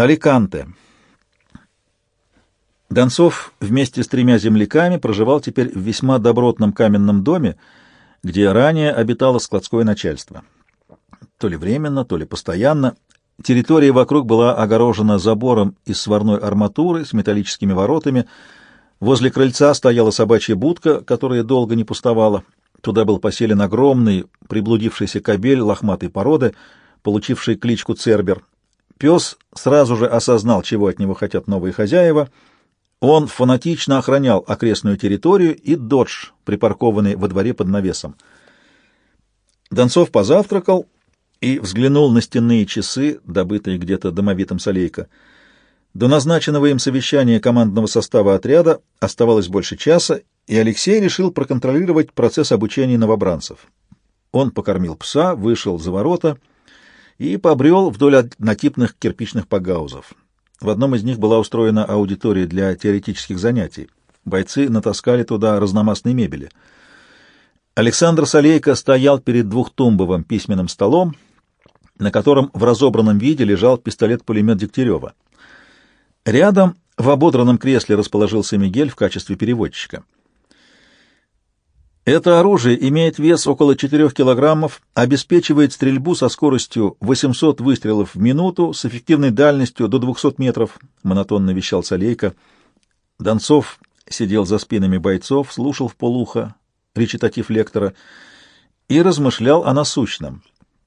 Аликанте. Донцов вместе с тремя земляками проживал теперь в весьма добротном каменном доме, где ранее обитало складское начальство. То ли временно, то ли постоянно. Территория вокруг была огорожена забором из сварной арматуры с металлическими воротами. Возле крыльца стояла собачья будка, которая долго не пустовала. Туда был поселен огромный, приблудившийся кобель лохматой породы, получивший кличку Цербер. Пес сразу же осознал, чего от него хотят новые хозяева. Он фанатично охранял окрестную территорию и додж, припаркованный во дворе под навесом. Донцов позавтракал и взглянул на стенные часы, добытые где-то домовитым Солейко. До назначенного им совещания командного состава отряда оставалось больше часа, и Алексей решил проконтролировать процесс обучения новобранцев. Он покормил пса, вышел за ворота и побрел вдоль однотипных кирпичных пагаузов. В одном из них была устроена аудитория для теоретических занятий. Бойцы натаскали туда разномастной мебели. Александр Солейко стоял перед двухтумбовым письменным столом, на котором в разобранном виде лежал пистолет-пулемет Дегтярева. Рядом в ободранном кресле расположился Мигель в качестве переводчика. Это оружие имеет вес около 4 килограммов, обеспечивает стрельбу со скоростью 800 выстрелов в минуту с эффективной дальностью до 200 метров, монотонно вещал Солейко. Донцов сидел за спинами бойцов, слушал вполуха речитатив лектора и размышлял о насущном.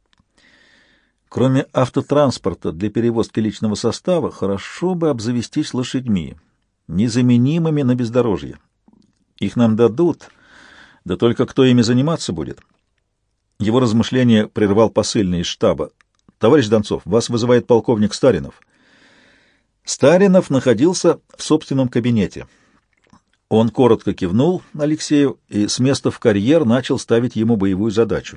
Кроме автотранспорта для перевозки личного состава, хорошо бы обзавестись лошадьми, незаменимыми на бездорожье. Их нам дадут, да только кто ими заниматься будет? Его размышление прервал посыльный из штаба. «Товарищ Донцов, вас вызывает полковник Старинов». Старинов находился в собственном кабинете. Он коротко кивнул Алексею и с места в карьер начал ставить ему боевую задачу.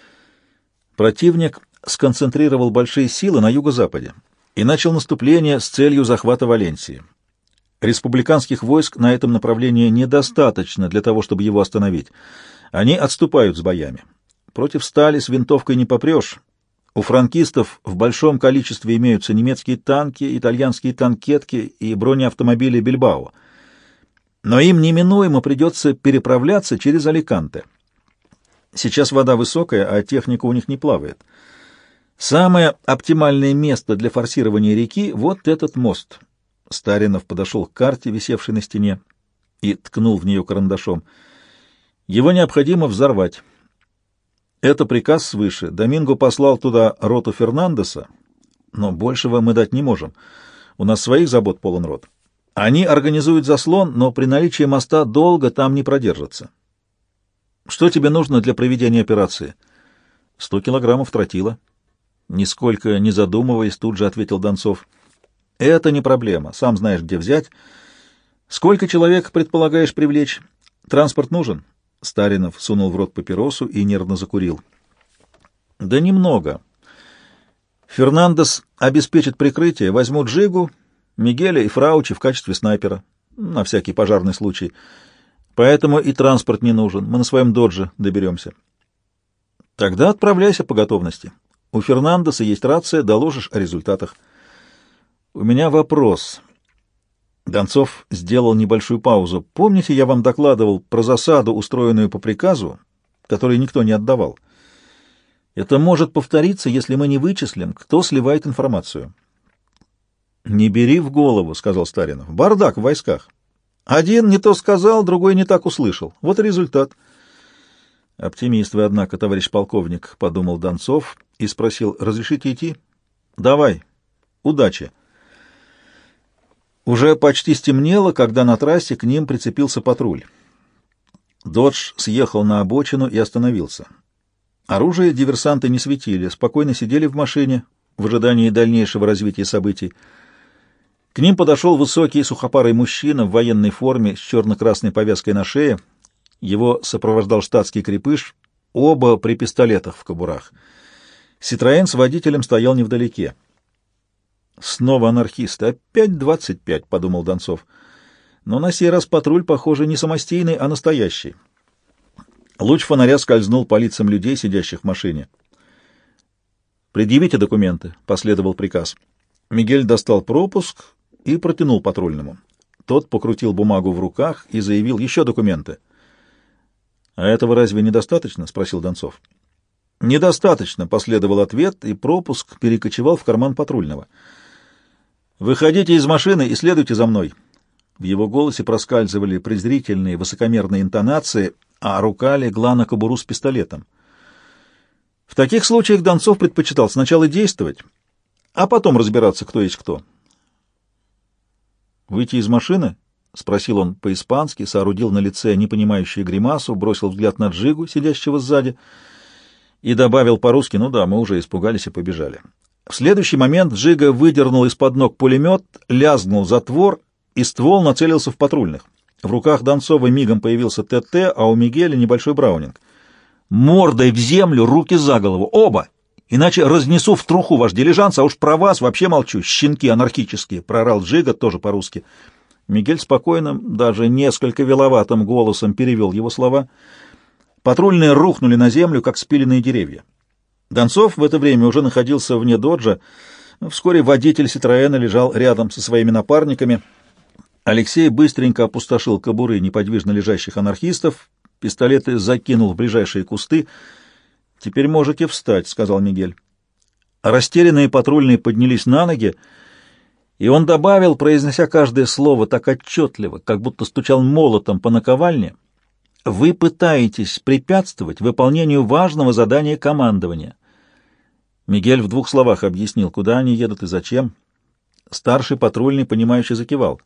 Противник сконцентрировал большие силы на юго-западе и начал наступление с целью захвата Валенсии. Республиканских войск на этом направлении недостаточно для того, чтобы его остановить. Они отступают с боями. Против стали с винтовкой не попрешь. У франкистов в большом количестве имеются немецкие танки, итальянские танкетки и бронеавтомобили «Бильбао». Но им неминуемо придется переправляться через Аликанте. Сейчас вода высокая, а техника у них не плавает. Самое оптимальное место для форсирования реки — вот этот мост. Старинов подошел к карте, висевшей на стене, и ткнул в нее карандашом. Его необходимо взорвать. Это приказ свыше. Доминго послал туда роту Фернандеса, но большего мы дать не можем. У нас своих забот полон рот. Они организуют заслон, но при наличии моста долго там не продержатся. Что тебе нужно для проведения операции? 100 килограммов тротила. Нисколько не задумываясь, тут же ответил Донцов. Это не проблема, сам знаешь, где взять. Сколько человек предполагаешь привлечь? Транспорт нужен? Старинов сунул в рот папиросу и нервно закурил. Да немного. Фернандес обеспечит прикрытие, возьмут Джигу, Мигеля и Фраучи в качестве снайпера, на всякий пожарный случай. Поэтому и транспорт не нужен, мы на своем додже доберемся. Тогда отправляйся по готовности. У Фернандеса есть рация, доложишь о результатах. У меня вопрос. Донцов сделал небольшую паузу. Помните, я вам докладывал про засаду, устроенную по приказу, который никто не отдавал? Это может повториться, если мы не вычислим, кто сливает информацию. «Не бери в голову», — сказал Старинов. «Бардак в войсках. Один не то сказал, другой не так услышал. Вот и результат». «Оптимист вы, однако, товарищ полковник», — подумал Донцов и спросил: «Разрешите идти?» «Давай. Удачи». Уже почти стемнело, когда на трассе к ним прицепился патруль. Додж съехал на обочину и остановился. Оружие диверсанты не светили, спокойно сидели в машине в ожидании дальнейшего развития событий. К ним подошел высокий сухопарый мужчина в военной форме с черно-красной повязкой на шее. Его сопровождал штатский крепыш, оба при пистолетах в кобурах. Ситроен с водителем стоял невдалеке. «Снова анархисты. Опять 25», — подумал Донцов. Но на сей раз патруль, похоже, не самостийный, а настоящий. Луч фонаря скользнул по лицам людей, сидящих в машине. «Предъявите документы», — последовал приказ. Мигель достал пропуск и протянул патрульному. Тот покрутил бумагу в руках и заявил: «Еще документы». «А этого разве недостаточно?» — спросил Донцов. «Недостаточно», — последовал ответ, и пропуск перекочевал в карман патрульного. «Выходите из машины и следуйте за мной». В его голосе проскальзывали презрительные высокомерные интонации, а рука легла на кобуру с пистолетом. В таких случаях Донцов предпочитал сначала действовать, а потом разбираться, кто есть кто. «Выйти из машины?» — спросил он по-испански, соорудил на лице непонимающую гримасу, бросил взгляд на Джигу, сидящего сзади, и добавил по-русски: «Ну да, мы уже испугались и побежали». В следующий момент Джига выдернул из-под ног пулемет, лязгнул затвор, и ствол нацелился в патрульных. В руках Донцова мигом появился ТТ, а у Мигеля небольшой браунинг. «Мордой в землю, руки за голову! Оба! Иначе разнесу в труху ваш дилижанс, а уж про вас вообще молчу, щенки анархические!» — прорал Джига, тоже по-русски. Мигель спокойным, даже несколько виловатым голосом перевел его слова. Патрульные рухнули на землю, как спиленные деревья. Донцов в это время уже находился вне доджа. Вскоре водитель Ситроэна лежал рядом со своими напарниками. Алексей быстренько опустошил кобуры неподвижно лежащих анархистов, пистолеты закинул в ближайшие кусты. «Теперь можете встать», — сказал Мигель. Растерянные патрульные поднялись на ноги, и он добавил, произнося каждое слово так отчетливо, как будто стучал молотом по наковальне: «Вы пытаетесь препятствовать выполнению важного задания командования». Мигель в двух словах объяснил, куда они едут и зачем. Старший патрульный, понимающе закивал.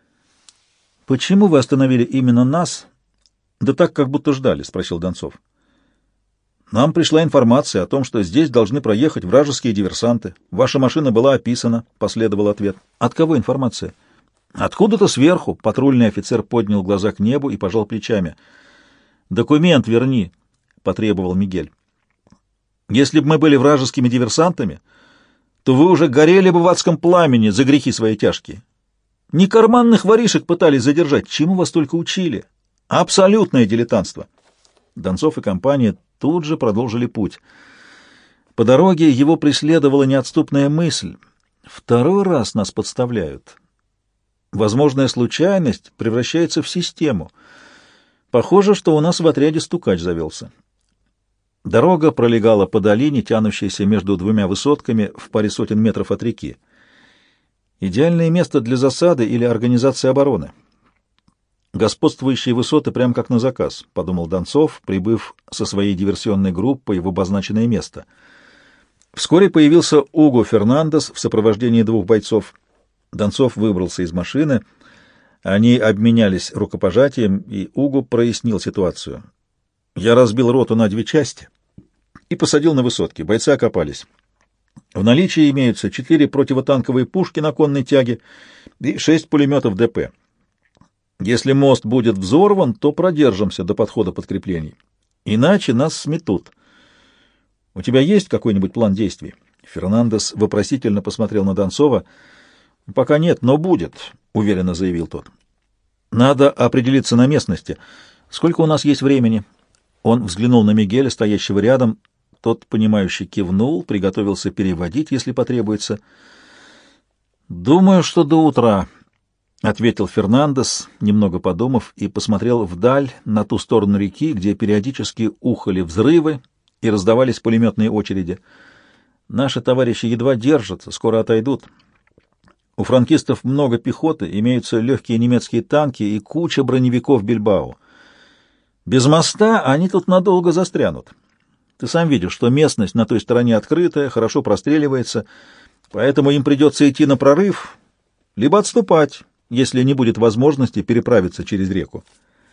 «Почему вы остановили именно нас?» «Да так, как будто ждали», — спросил Донцов. «Нам пришла информация о том, что здесь должны проехать вражеские диверсанты. Ваша машина была описана», — последовал ответ. «От кого информация?» «Откуда-то сверху», — патрульный офицер поднял глаза к небу и пожал плечами. «Документ верни», — потребовал Мигель. «Если бы мы были вражескими диверсантами, то вы уже горели бы в адском пламени за грехи свои тяжкие. Не карманных воришек пытались задержать, чему вас только учили. Абсолютное дилетантство». Донцов и компания тут же продолжили путь. По дороге его преследовала неотступная мысль: второй раз нас подставляют. Возможная случайность превращается в систему. Похоже, что у нас в отряде стукач завелся. Дорога пролегала по долине, тянущейся между двумя высотками в паре сотен метров от реки. Идеальное место для засады или организации обороны. «Господствующие высоты прямо как на заказ», — подумал Донцов, прибыв со своей диверсионной группой в обозначенное место. Вскоре появился Уго Фернандес в сопровождении двух бойцов. Донцов выбрался из машины, они обменялись рукопожатием, и Уго прояснил ситуацию. «Я разбил роту на 2 части и посадил на высотки. Бойцы окопались. В наличии имеются 4 противотанковые пушки на конной тяге и 6 пулеметов ДП. Если мост будет взорван, то продержимся до подхода подкреплений. Иначе нас сметут. У тебя есть какой-нибудь план действий?» Фернандес вопросительно посмотрел на Донцова. «Пока нет, но будет», — уверенно заявил тот. «Надо определиться на местности. Сколько у нас есть времени?» Он взглянул на Мигеля, стоящего рядом. Тот, понимающе кивнул, приготовился переводить, если потребуется. «Думаю, что до утра», — ответил Фернандес, немного подумав, и посмотрел вдаль, на ту сторону реки, где периодически ухали взрывы и раздавались пулеметные очереди. «Наши товарищи едва держатся, скоро отойдут. У франкистов много пехоты, имеются легкие немецкие танки и куча броневиков Бильбао. Без моста они тут надолго застрянут. Ты сам видишь, что местность на той стороне открытая, хорошо простреливается, поэтому им придется идти на прорыв, либо отступать, если не будет возможности переправиться через реку».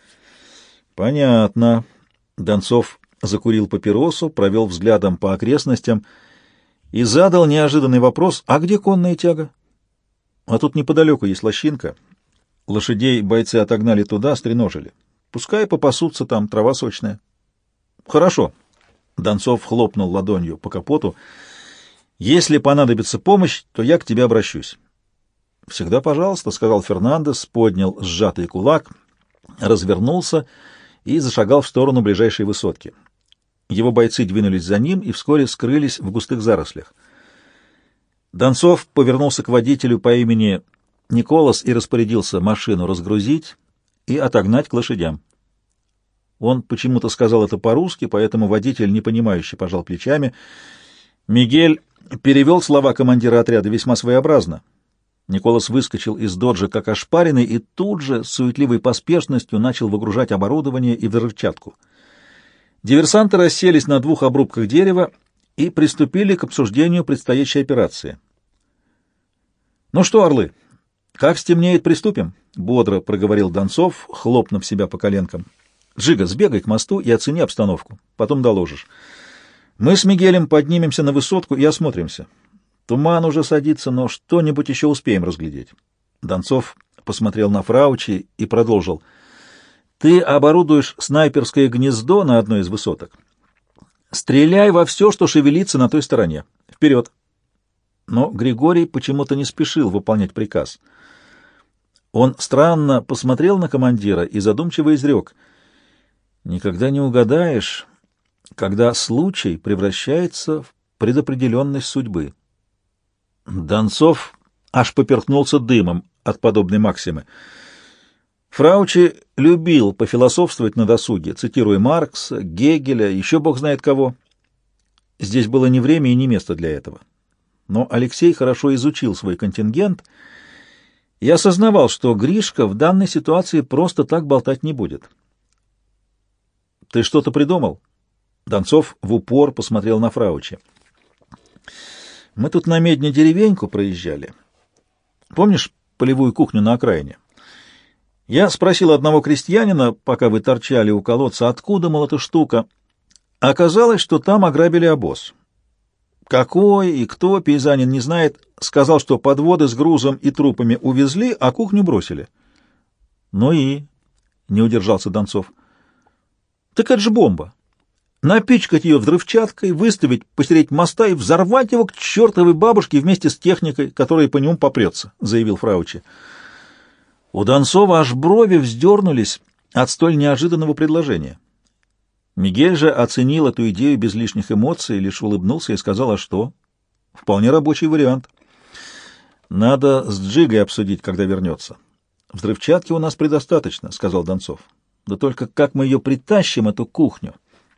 «Понятно». Донцов закурил папиросу, провел взглядом по окрестностям и задал неожиданный вопрос: «А где конная тяга?» «А тут неподалеку есть лощинка. Лошадей бойцы отогнали туда, стреножили. Пускай попасутся там, трава сочная». «Хорошо». Донцов хлопнул ладонью по капоту. «Если понадобится помощь, то я к тебе обращусь». «Всегда пожалуйста», — сказал Фернандес, поднял сжатый кулак, развернулся и зашагал в сторону ближайшей высотки. Его бойцы двинулись за ним и вскоре скрылись в густых зарослях. Донцов повернулся к водителю по имени Николас и распорядился машину разгрузить и отогнать к лошадям. Он почему-то сказал это по-русски, поэтому водитель, непонимающе, пожал плечами. Мигель перевел слова командира отряда весьма своеобразно. Николас выскочил из доджа как ошпаренный и тут же с суетливой поспешностью начал выгружать оборудование и взрывчатку. Диверсанты расселись на 2 обрубках дерева и приступили к обсуждению предстоящей операции. «Ну что, орлы, как стемнеет, приступим?» — бодро проговорил Донцов, хлопнув себя по коленкам. «Джига, сбегай к мосту и оцени обстановку. Потом доложишь. Мы с Мигелем поднимемся на высотку и осмотримся. Туман уже садится, но что-нибудь еще успеем разглядеть». Донцов посмотрел на Фраучи и продолжил. «Ты оборудуешь снайперское гнездо на одной из высоток. Стреляй во все, что шевелится на той стороне. Вперед!» Но Григорий почему-то не спешил выполнять приказ. Он странно посмотрел на командира и задумчиво изрек: «Никогда не угадаешь, когда случай превращается в предопределенность судьбы». Донцов аж поперхнулся дымом от подобной максимы. Фраучи любил пофилософствовать на досуге, цитируя Маркса, Гегеля, еще бог знает кого. Здесь было не время и не место для этого. Но Алексей хорошо изучил свой контингент и осознавал, что Гришка в данной ситуации просто так болтать не будет. «Ты что-то придумал?» Донцов в упор посмотрел на Фраучи. «Мы тут на Медне деревеньку проезжали. Помнишь полевую кухню на окраине? Я спросил одного крестьянина, пока вы торчали у колодца, откуда, мол, эта штука. Оказалось, что там ограбили обоз. Какой и кто, пейзанин не знает, сказал, что подводы с грузом и трупами увезли, а кухню бросили». «Ну и?» — не удержался Донцов. «Так это же бомба. Напичкать ее взрывчаткой, выставить посередине моста и взорвать его к чертовой бабушке вместе с техникой, которая по нему попрется», — заявил Фраучи. У Донцова аж брови вздернулись от столь неожиданного предложения. Мигель же оценил эту идею без лишних эмоций, лишь улыбнулся и сказал: «А что? Вполне рабочий вариант. Надо с Джигой обсудить, когда вернется. Взрывчатки у нас предостаточно», — сказал Донцов. «Да только как мы ее притащим, эту кухню?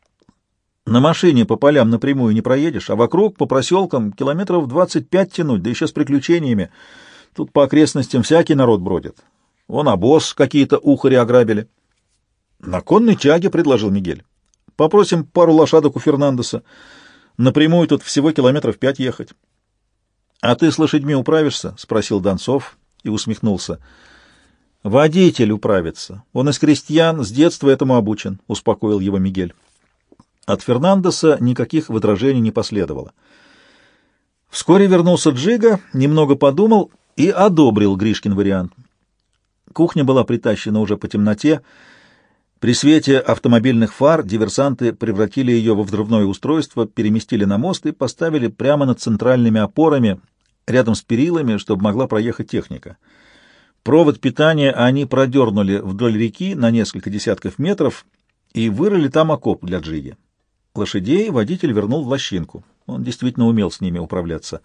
На машине по полям напрямую не проедешь, а вокруг, по проселкам, километров 25 тянуть, да еще с приключениями. Тут по окрестностям всякий народ бродит. Вон обоз какие-то ухари ограбили». «На конной тяге», — предложил Мигель. «Попросим пару лошадок у Фернандеса. Напрямую тут всего километров 5 ехать». «А ты с лошадьми управишься?» — спросил Донцов и усмехнулся. «Водитель управится. Он из крестьян, с детства этому обучен», — успокоил его Мигель. От Фернандеса никаких возражений не последовало. Вскоре вернулся Джига, немного подумал и одобрил Гришкин вариант. Кухня была притащена уже по темноте. При свете автомобильных фар диверсанты превратили ее во взрывное устройство, переместили на мост и поставили прямо над центральными опорами, рядом с перилами, чтобы могла проехать техника. Провод питания они продернули вдоль реки на несколько десятков метров и вырыли там окоп для Джиги. Лошадей водитель вернул в лощинку. Он действительно умел с ними управляться.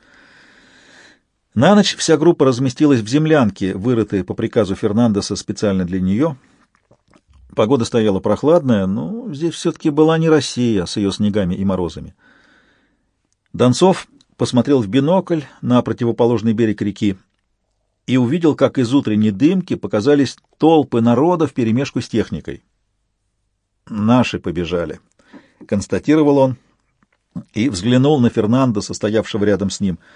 На ночь вся группа разместилась в землянке, вырытой по приказу Фернандеса специально для нее. Погода стояла прохладная, но здесь все-таки была не Россия с ее снегами и морозами. Донцов посмотрел в бинокль на противоположный берег реки и увидел, как из утренней дымки показались толпы народа вперемешку с техникой. «Наши побежали», — констатировал он и взглянул на Фернандеса, стоявшего рядом с ним.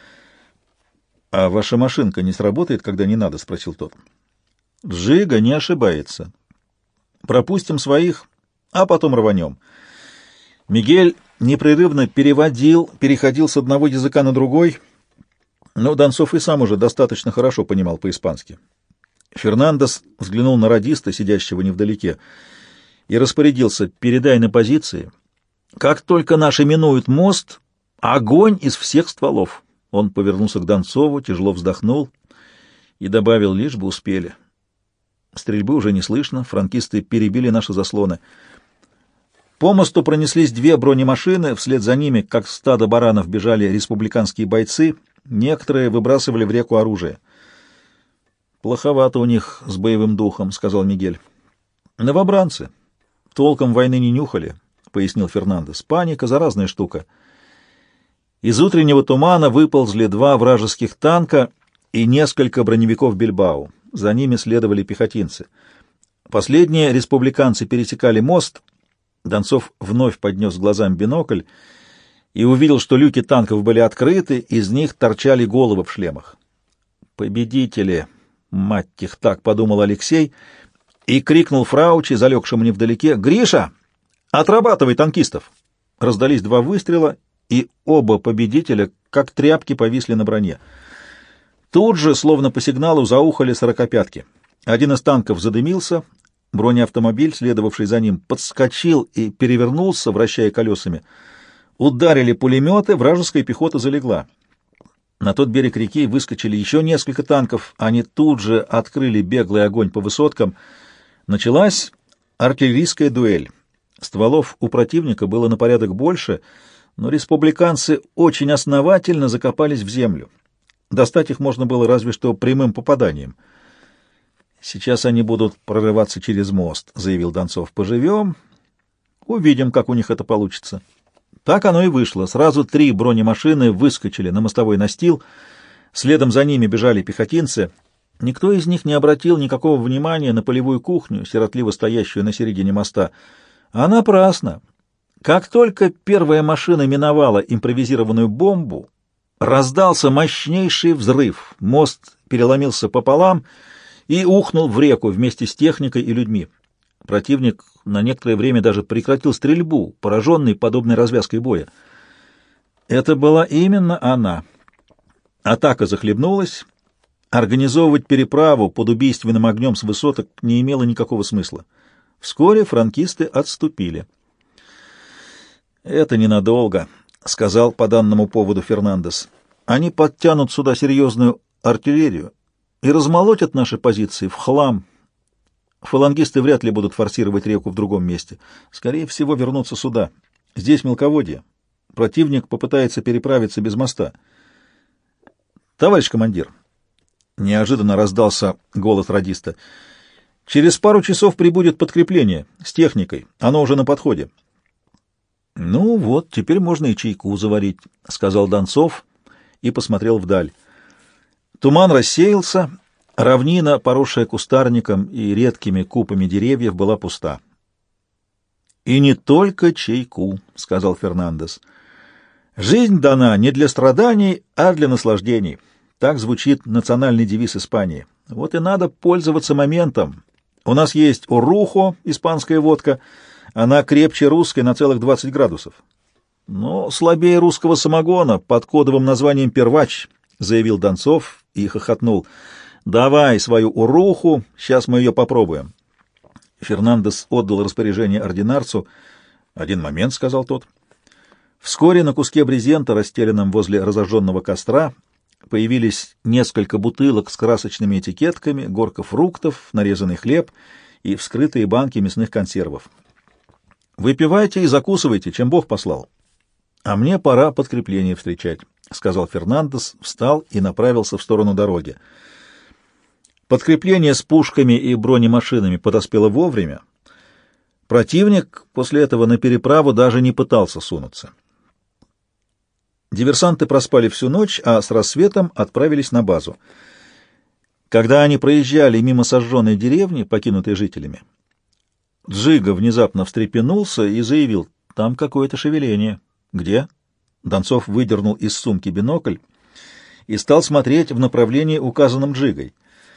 «А ваша машинка не сработает, когда не надо?» — спросил тот. «Джига не ошибается. Пропустим своих, а потом рванем». Мигель непрерывно переходил с одного языка на другой, но Донцов и сам уже достаточно хорошо понимал по-испански. Фернандес взглянул на радиста, сидящего невдалеке, и распорядился: «Передай на позиции. Как только наши минуют мост, огонь из всех стволов». Он повернулся к Донцову, тяжело вздохнул и добавил: «Лишь бы успели». Стрельбы уже не слышно, франкисты перебили наши заслоны. По мосту пронеслись 2 бронемашины, вслед за ними, как стадо баранов, бежали республиканские бойцы — Некоторые выбрасывали в реку оружие. «Плоховато у них с боевым духом», — сказал Мигель. «Новобранцы. Толком войны не нюхали», — пояснил Фернандес. «Паника — заразная штука». Из утреннего тумана выползли 2 вражеских танка и несколько броневиков Бильбао. За ними следовали пехотинцы. Последние республиканцы пересекали мост. Донцов вновь поднес глазам бинокль и увидел, что люки танков были открыты, из них торчали головы в шлемах. «Победители! Мать их так!» — подумал Алексей и крикнул Фраучи, залегшему невдалеке: «Гриша, отрабатывай танкистов!» Раздались 2 выстрела, и оба победителя, как тряпки, повисли на броне. Тут же, словно по сигналу, заухали 45-ки. Один из танков задымился, бронеавтомобиль, следовавший за ним, подскочил и перевернулся, вращая колесами. Ударили пулеметы, вражеская пехота залегла. На тот берег реки выскочили еще несколько танков, они тут же открыли беглый огонь по высоткам. Началась артиллерийская дуэль. Стволов у противника было на порядок больше, но республиканцы очень основательно закопались в землю. Достать их можно было разве что прямым попаданием. «Сейчас они будут прорываться через мост», — заявил Донцов. «Поживем, увидим, как у них это получится». Так оно и вышло. Сразу 3 бронемашины выскочили на мостовой настил, следом за ними бежали пехотинцы. Никто из них не обратил никакого внимания на полевую кухню, сиротливо стоящую на середине моста. А напрасно. Как только первая машина миновала импровизированную бомбу, раздался мощнейший взрыв. Мост переломился пополам и ухнул в реку вместе с техникой и людьми. Противник на некоторое время даже прекратил стрельбу, пораженный подобной развязкой боя. Это была именно она. Атака захлебнулась. Организовывать переправу под убийственным огнем с высоток не имело никакого смысла. Вскоре франкисты отступили. «Это ненадолго», — сказал по данному поводу Фернандес. «Они подтянут сюда серьезную артиллерию и размолотят наши позиции в хлам. Фалангисты вряд ли будут форсировать реку в другом месте. Скорее всего, вернутся сюда. Здесь мелководье. Противник попытается переправиться без моста». «Товарищ командир», — неожиданно раздался голос радиста, — «через пару часов прибудет подкрепление с техникой. Оно уже на подходе». «Ну вот, теперь можно и чайку заварить», — сказал Донцов и посмотрел вдаль. Туман рассеялся, равнина, поросшая кустарником и редкими купами деревьев, была пуста. «И не только чайку», — сказал Фернандес. «Жизнь дана не для страданий, а для наслаждений». Так звучит национальный девиз Испании. Вот и надо пользоваться моментом. У нас есть орухо, испанская водка. Она крепче русской на целых 20 градусов. Но слабее русского самогона под кодовым названием «Первач», — заявил Донцов и хохотнул. «Давай свою оруху, сейчас мы ее попробуем». Фернандес отдал распоряжение ординарцу. «Один момент», — сказал тот. Вскоре на куске брезента, расстеленном возле разожженного костра, появились несколько бутылок с красочными этикетками, горка фруктов, нарезанный хлеб и вскрытые банки мясных консервов. «Выпивайте и закусывайте, чем Бог послал. А мне пора подкрепление встречать», — сказал Фернандес, встал и направился в сторону дороги. Подкрепление с пушками и бронемашинами подоспело вовремя. Противник после этого на переправу даже не пытался сунуться. Диверсанты проспали всю ночь, а с рассветом отправились на базу. Когда они проезжали мимо сожженной деревни, покинутой жителями, Джиго внезапно встрепенулся и заявил: «Там какое-то шевеление». «Где?» Донцов выдернул из сумки бинокль и стал смотреть в направлении, указанном Джигой.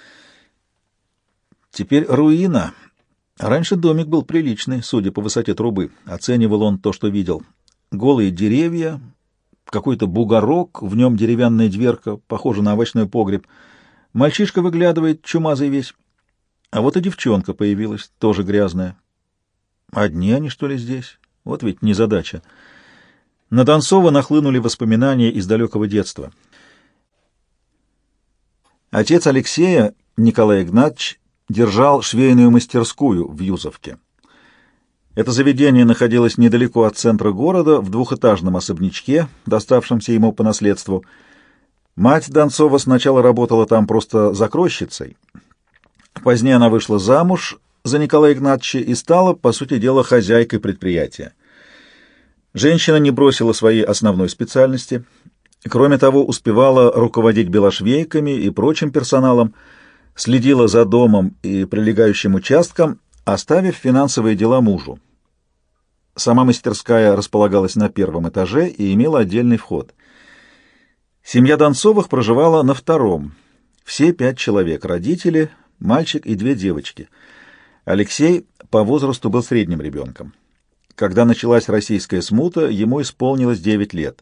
Теперь руина. Раньше домик был приличный, судя по высоте трубы. Оценивал он то, что видел. Голые деревья, какой-то бугорок, в нем деревянная дверка, похожа на овощной погреб. Мальчишка выглядывает, чумазый весь. А вот и девчонка появилась, тоже грязная. Одни они, что ли, здесь? Вот ведь незадача. На Донцова нахлынули воспоминания из далекого детства. Отец Алексея, Николай Игнатьевич, держал швейную мастерскую в Юзовке. Это заведение находилось недалеко от центра города, в двухэтажном особнячке, доставшемся ему по наследству. Мать Донцова сначала работала там просто закройщицей. Позднее она вышла замуж за Николая Игнатьевича и стала, по сути дела, хозяйкой предприятия. Женщина не бросила своей основной специальности. Кроме того, успевала руководить белошвейками и прочим персоналом, следила за домом и прилегающим участком, оставив финансовые дела мужу. Сама мастерская располагалась на первом этаже и имела отдельный вход. Семья Донцовых проживала на втором. Все 5 человек — родители, мальчик и 2 девочки. Алексей по возрасту был средним ребенком. Когда началась российская смута, ему исполнилось 9 лет.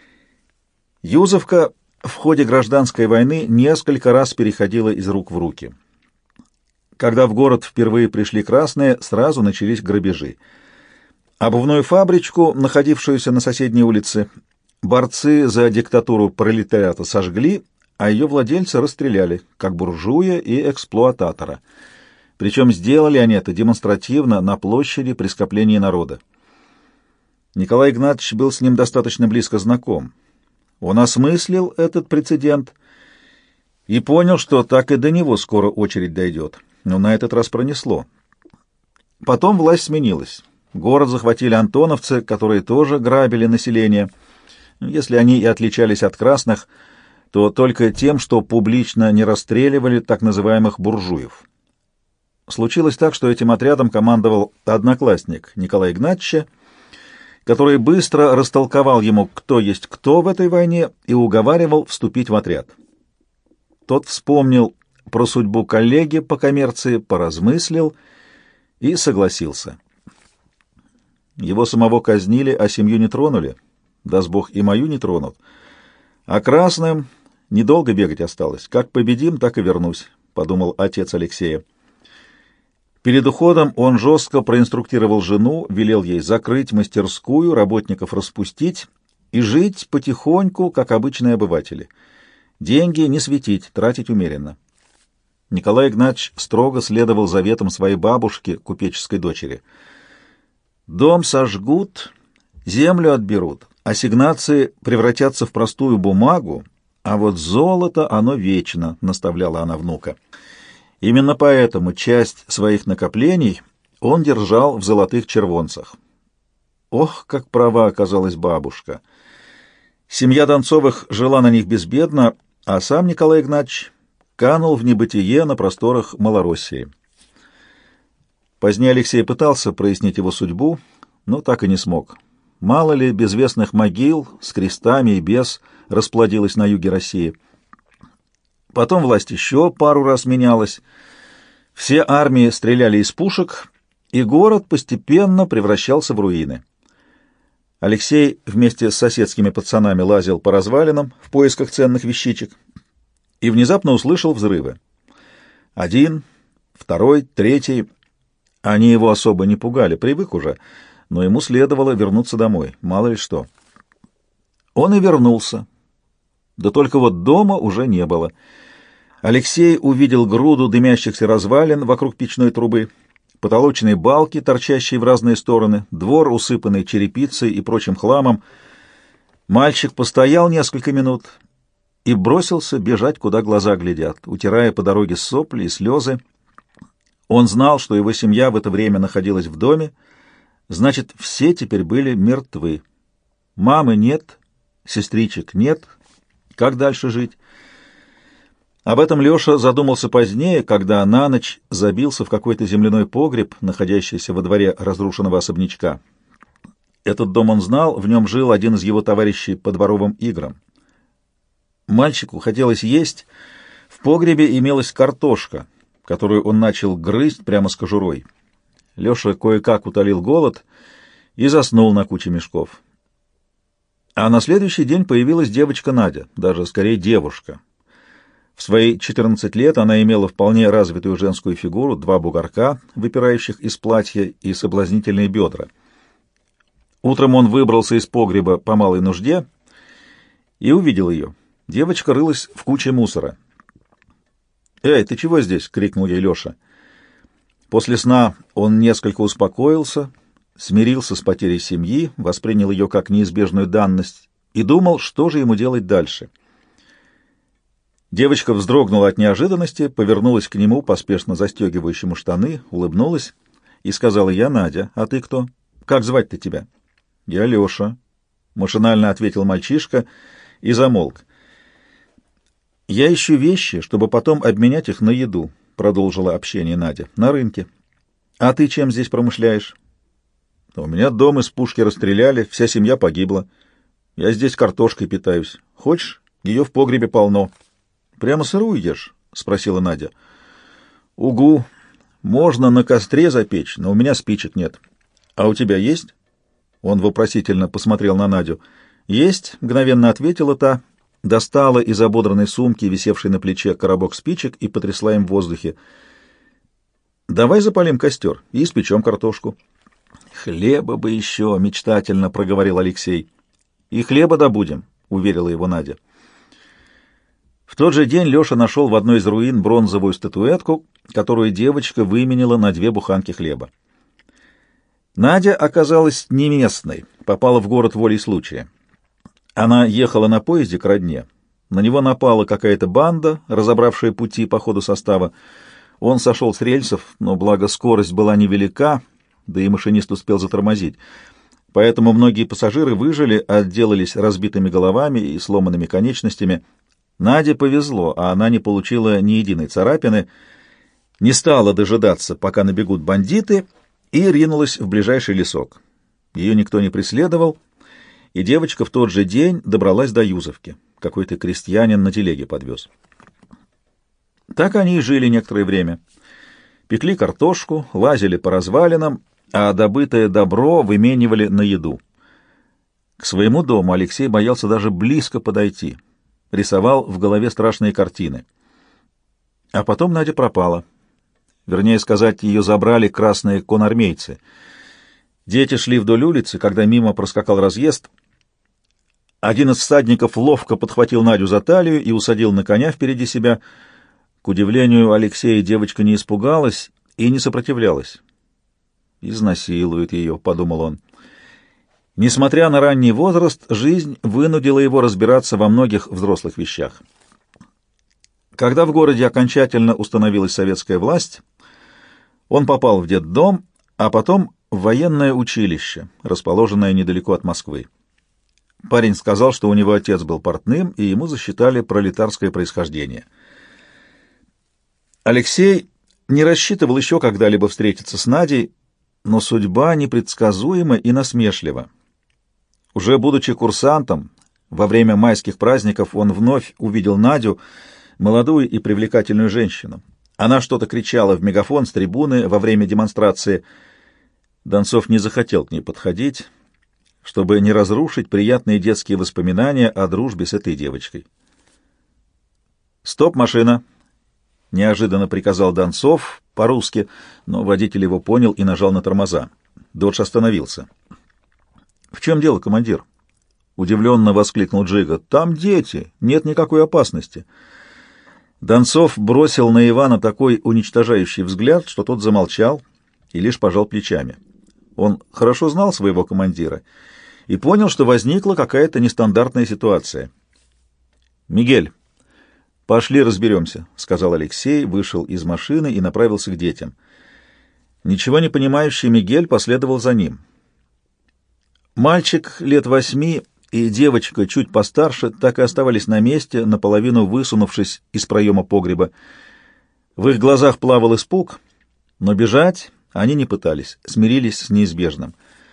Юзовка в ходе гражданской войны несколько раз переходила из рук в руки. Когда в город впервые пришли красные, сразу начались грабежи. Обувную фабричку, находившуюся на соседней улице, борцы за диктатуру пролетариата сожгли, а ее владельцы расстреляли, как буржуя и эксплуататора. Причем сделали они это демонстративно на площади при скоплении народа. Николай Игнатьевич был с ним достаточно близко знаком. Он осмыслил этот прецедент и понял, что так и до него скоро очередь дойдет. Но на этот раз пронесло. Потом власть сменилась. Город захватили антоновцы, которые тоже грабили население. Если они и отличались от красных, то только тем, что публично не расстреливали так называемых буржуев. Случилось так, что этим отрядом командовал одноклассник Николая Игнатьевича, который быстро растолковал ему, кто есть кто в этой войне, и уговаривал вступить в отряд. Тот вспомнил про судьбу коллеги по коммерции, поразмыслил и согласился. Его самого казнили, а семью не тронули. Даст Бог, и мою не тронут. А красным недолго бегать осталось. Как победим, так и вернусь, — подумал отец Алексея. Перед уходом он жестко проинструктировал жену, велел ей закрыть мастерскую, работников распустить и жить потихоньку, как обычные обыватели. Деньги не светить, тратить умеренно. Николай Игнатьевич строго следовал заветам своей бабушки, купеческой дочери. Дом сожгут, землю отберут, ассигнации превратятся в простую бумагу, а вот золото, оно вечно, — наставляла она внука. Именно поэтому часть своих накоплений он держал в золотых червонцах. Ох, как права оказалась бабушка! Семья Донцовых жила на них безбедно, а сам Николай Игнатьевич канул в небытие на просторах Малороссии. Позднее Алексей пытался прояснить его судьбу, но так и не смог. Мало ли безвестных могил с крестами и без расплодилось на юге России. Потом власть еще пару раз менялась. Все армии стреляли из пушек, и город постепенно превращался в руины. Алексей вместе с соседскими пацанами лазил по развалинам в поисках ценных вещичек и внезапно услышал взрывы. 1, 2, 3. Они его особо не пугали, привык уже, но ему следовало вернуться домой, мало ли что. Он и вернулся. Да только вот дома уже не было. Алексей увидел груду дымящихся развалин вокруг печной трубы, потолочные балки, торчащие в разные стороны, двор, усыпанный черепицей и прочим хламом. Мальчик постоял несколько минут и бросился бежать, куда глаза глядят, утирая по дороге сопли и слезы. Он знал, что его семья в это время находилась в доме, значит, все теперь были мертвы. Мамы нет, сестричек нет. Как дальше жить? Об этом Леша задумался позднее, когда на ночь забился в какой-то земляной погреб, находящийся во дворе разрушенного особнячка. Этот дом он знал, в нем жил один из его товарищей по дворовым играм. Мальчику хотелось есть, в погребе имелась картошка, которую он начал грызть прямо с кожурой. Леша кое-как утолил голод и заснул на куче мешков. А на следующий день появилась девочка Надя, даже скорее девушка. В свои 14 лет она имела вполне развитую женскую фигуру, 2 бугорка, выпирающих из платья, и соблазнительные бедра. Утром он выбрался из погреба по малой нужде и увидел ее. Девочка рылась в куче мусора. «Эй, ты чего здесь?» — крикнул ей Леша. После сна он несколько успокоился, смирился с потерей семьи, воспринял ее как неизбежную данность и думал, что же ему делать дальше. Девочка вздрогнула от неожиданности, повернулась к нему, поспешно застегивающему штаны, улыбнулась и сказала: «Я Надя, а ты кто? Как звать-то тебя?» «Я Леша», — машинально ответил мальчишка и замолк. «Я ищу вещи, чтобы потом обменять их на еду», — продолжила общение Надя, — «на рынке. А ты чем здесь промышляешь?» «У меня дом из пушки расстреляли, вся семья погибла. Я здесь картошкой питаюсь. Хочешь? Ее в погребе полно». «Прямо сырую ешь?» — спросила Надя. «Угу. Можно на костре запечь, но у меня спичек нет. А у тебя есть?» Он вопросительно посмотрел на Надю. «Есть», — мгновенно ответила та, достала из ободранной сумки, висевшей на плече, коробок спичек и потрясла им в воздухе. «Давай запалим костер и испечем картошку». «Хлеба бы еще», — мечтательно проговорил Алексей. «И хлеба добудем», — уверила его Надя. В тот же день Леша нашел в одной из руин бронзовую статуэтку, которую девочка выменила на 2 буханки хлеба. Надя оказалась не местной, попала в город волей случая. Она ехала на поезде к родне. На него напала какая-то банда, разобравшая пути по ходу состава. Он сошел с рельсов, но благо скорость была невелика, да и машинист успел затормозить. Поэтому многие пассажиры выжили, отделались разбитыми головами и сломанными конечностями. Наде повезло, а она не получила ни единой царапины, не стала дожидаться, пока набегут бандиты, и ринулась в ближайший лесок. Ее никто не преследовал, и девочка в тот же день добралась до Юзовки. Какой-то крестьянин на телеге подвез. Так они и жили некоторое время. Пекли картошку, лазили по развалинам, а добытое добро выменивали на еду. К своему дому Алексей боялся даже близко подойти. Рисовал в голове страшные картины. А потом Надя пропала. Вернее сказать, ее забрали красные конармейцы. Дети шли вдоль улицы, когда мимо проскакал разъезд. Один из всадников ловко подхватил Надю за талию и усадил на коня впереди себя. К удивлению Алексея, девочка не испугалась и не сопротивлялась. «Изнасилует ее», — подумал он. Несмотря на ранний возраст, жизнь вынудила его разбираться во многих взрослых вещах. Когда в городе окончательно установилась советская власть, он попал в детдом, а потом в военное училище, расположенное недалеко от Москвы. Парень сказал, что у него отец был портным, и ему засчитали пролетарское происхождение. Алексей не рассчитывал еще когда-либо встретиться с Надей, но судьба непредсказуема и насмешлива. Уже будучи курсантом, во время майских праздников он вновь увидел Надю, молодую и привлекательную женщину. Она что-то кричала в мегафон с трибуны во время демонстрации. Донцов не захотел к ней подходить, чтобы не разрушить приятные детские воспоминания о дружбе с этой девочкой. «Стоп, машина!» — неожиданно приказал Донцов по-русски, но водитель его понял и нажал на тормоза. Додж остановился. «В чем дело, командир?» — удивленно воскликнул Джига. «Там дети, нет никакой опасности». Донцов бросил на Ивана такой уничтожающий взгляд, что тот замолчал и лишь пожал плечами. Он хорошо знал своего командира и понял, что возникла какая-то нестандартная ситуация. «Мигель, пошли разберемся», — сказал Алексей, вышел из машины и направился к детям. Ничего не понимающий Мигель последовал за ним. Мальчик лет 8 и девочка чуть постарше так и оставались на месте, наполовину высунувшись из проема погреба. В их глазах плавал испуг, но бежать они не пытались, смирились с неизбежным.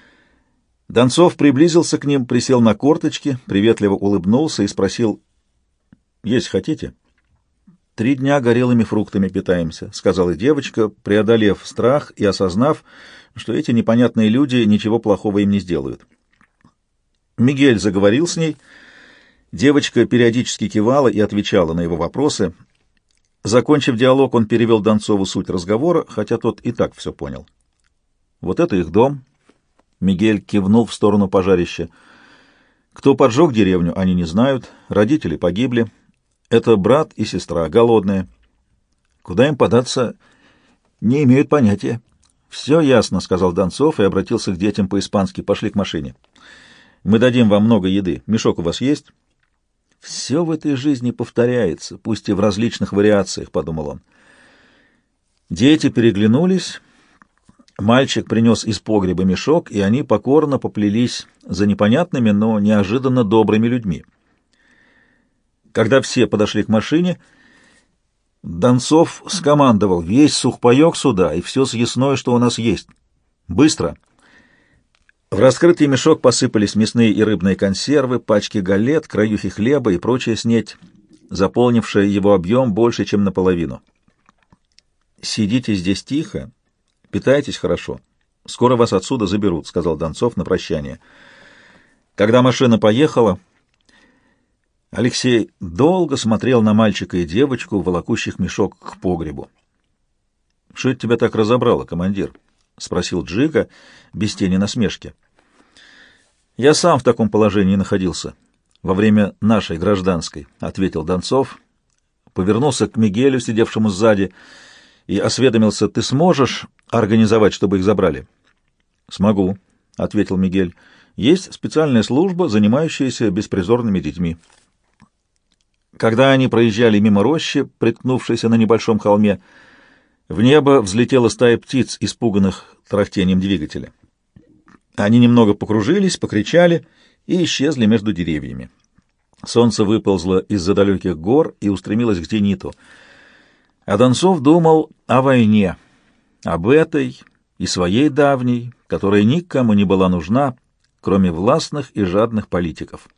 Донцов приблизился к ним, присел на корточки, приветливо улыбнулся и спросил: «Есть хотите?» «3 дня горелыми фруктами питаемся», — сказала девочка, преодолев страх и осознав, что эти непонятные люди ничего плохого им не сделают. Мигель заговорил с ней. Девочка периодически кивала и отвечала на его вопросы. Закончив диалог, он перевел Донцову суть разговора, хотя тот и так все понял. «Вот это их дом», — Мигель кивнул в сторону пожарища. «Кто поджег деревню, они не знают, родители погибли. Это брат и сестра, голодные. Куда им податься, не имеют понятия». «Все ясно», — сказал Донцов и обратился к детям по-испански. «Пошли к машине. Мы дадим вам много еды. Мешок у вас есть?» «Все в этой жизни повторяется, пусть и в различных вариациях», — подумал он. Дети переглянулись. Мальчик принес из погреба мешок, и они покорно поплелись за непонятными, но неожиданно добрыми людьми. Когда все подошли к машине, Донцов скомандовал: «Весь сухпайок сюда и все съестное, что у нас есть. Быстро!» В раскрытый мешок посыпались мясные и рыбные консервы, пачки галет, краюхи хлеба и прочая снеть, заполнившая его объем больше, чем наполовину. «Сидите здесь тихо, питайтесь хорошо. Скоро вас отсюда заберут», — сказал Донцов на прощание. Когда машина поехала, Алексей долго смотрел на мальчика и девочку, волокущих мешок к погребу. «Что это тебя так разобрало, командир?» — спросил Джига без тени насмешки. «Я сам в таком положении находился во время нашей гражданской», — ответил Донцов, повернулся к Мигелю, сидевшему сзади, и осведомился: «Ты сможешь организовать, чтобы их забрали?» «Смогу», — ответил Мигель. «Есть специальная служба, занимающаяся беспризорными детьми». Когда они проезжали мимо рощи, приткнувшейся на небольшом холме, в небо взлетела стая птиц, испуганных тарахтением двигателя. Они немного покружились, покричали и исчезли между деревьями. Солнце выползло из-за далеких гор и устремилось к зениту. А Донцов думал о войне, об этой и своей давней, которая никому не была нужна, кроме властных и жадных политиков.